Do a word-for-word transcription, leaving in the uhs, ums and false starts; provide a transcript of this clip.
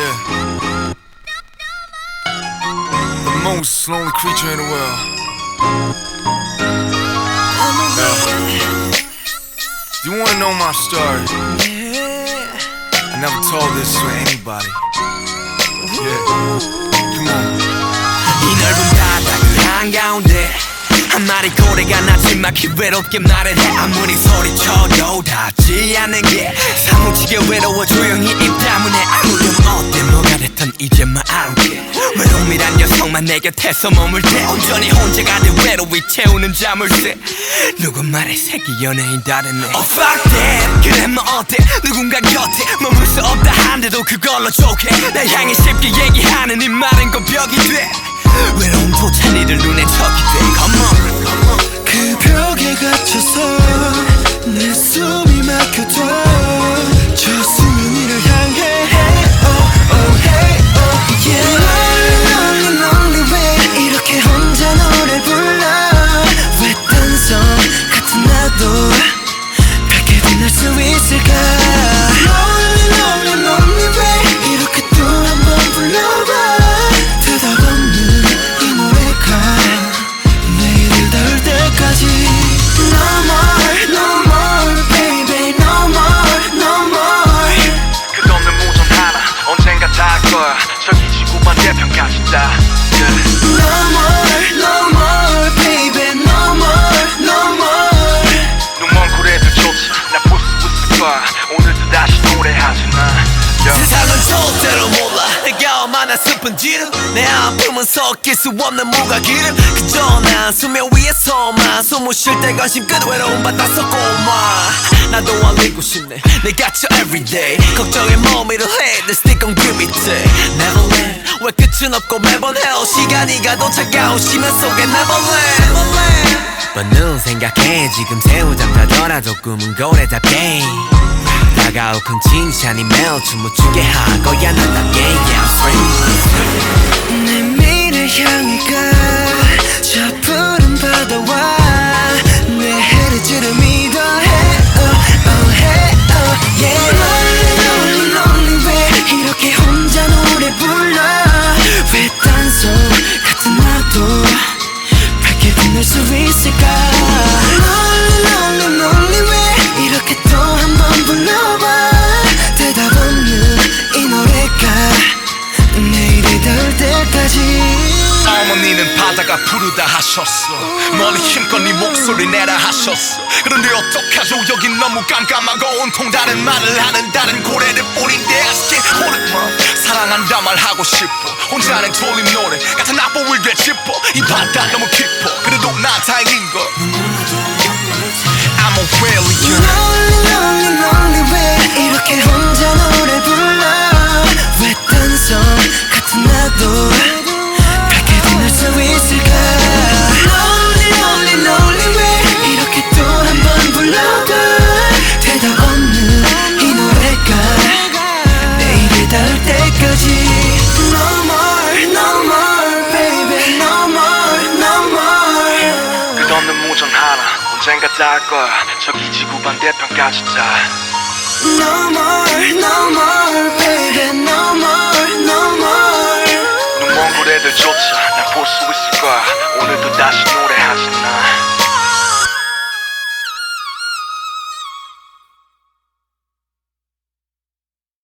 Yeah. The most lonely creature in the world. Yeah. Do you wanna know my story? I never told this to anybody. Yeah. Come on. 이 넓은 바닥 한가운데 한 마리 고래가 나지막히 외롭게 말을 해. 아무리 소리쳐도 닿지 않는 게 사무치게 외로워 조용히 입 다문해. 아무렴 어때 뭐가 됐든 이제만 알게. 외로움이란 녀석만 내 곁에서 머물 때 온전히 혼자가 돼 외로이 채우는 자물쇠. 누군 말해 세계 연예인 다르네. Oh fuck that. 그래 뭐 어때 누군가 곁에 머물 수 없다 한데도 그걸로 좋게 날 향해 쉽게 얘기하는 이 말은 꼭 벽이 돼. 외로움조차 니들 눈에 적이 돼. Come on, come on. 그 벽에 갇혀서 내 숨이 막혀도 저 수면위를 향해. Oh, oh, hey, oh, yeah. Lonely, lonely way 이렇게 혼자 노래 불러. 왜 딴성 같은 나도 밝게 빛날 수 있을까. Lonely, lonely, lonely way 이렇게 또 한 번 불러봐. 대답 없는 이 노래가 내일을 닿을 때까지. No more, no more, baby, no more, no more. 끝없는 무전 하나 언젠가 닿을 거야. 저기 지구 반대편까지 다. Yeah. No more, no more, baby, no more, no more. 눈먼 고래들조차 나 볼 수 있을 거야. 오늘도 다시 노래하지 나. Yeah. 세상은 절대로 몰라 내가 얼마나 슬픈지를. 내 아픔은 섞일 수 없는 무가기름. 그저 난 수면 위에서만 숨을 쉴 때 관심 끝 외로움 받아서 고마. 나도 알리고 싶네 내 갇혀 everyday. 걱정에 머미를 해 내 stick on grip 밑에. Neverland 왜 끝은 없고 매번 헤어. 시간이 가도 차가운 심연 속에 Neverland. 뻔는 생각해 지금 새우잡자더라도 꿈은 고래잡게. 다가올 큰 칭찬이 매일 춤을 추게 할 거야 나답게. Yeah, free. 내 미래 향해 가. 저 푸른 바다와 내 헤르지를 믿어해. Oh, oh, hey, oh, yeah. Lonely, lonely, lonely way 이렇게 혼자 노래 불러. 왜 딴소 같은 나도 밝게 빛날 수 있을까. Lonely, lonely, lonely way 이렇게 또 한 번 불러봐. 대답 없는 이 노래가 내일이 닿을 때까지. 어머니는 바다가 부르다 하셨어. 멀리 힘껏 네 목소리 내라 하셨어. 그런데 어떡하죠 여긴 너무 깜깜하고 온통 다른 말을 하는 다른 고래들 뿐인데. 아쉽게 호르몬 사랑한다 말하고 싶어. 혼자는 돌림 노래 같은 악보를 되짚어. 이 바다 너무 깊어 그래도 난 다행인 걸. I'm a really young. Lonely, lonely, lonely way 이렇게 혼자 노래 불러. 왜 딴성 같은 나도 밝게 빛날 수 있을까. Lonely, lonely, lonely way 이렇게 또 한 번 불러봐. 대답 없는 이 노래가 내일이 닿을 때까지. No more, no more, baby, no more, no more. 끝없는 무전 하나 언젠가 닿을 거야. 저기 지구 반대편까지 다. No more, no more, baby, no more, no more. 눈먼 고래들조차 날 볼 수 있을 거야. 오늘도 다시 노래하지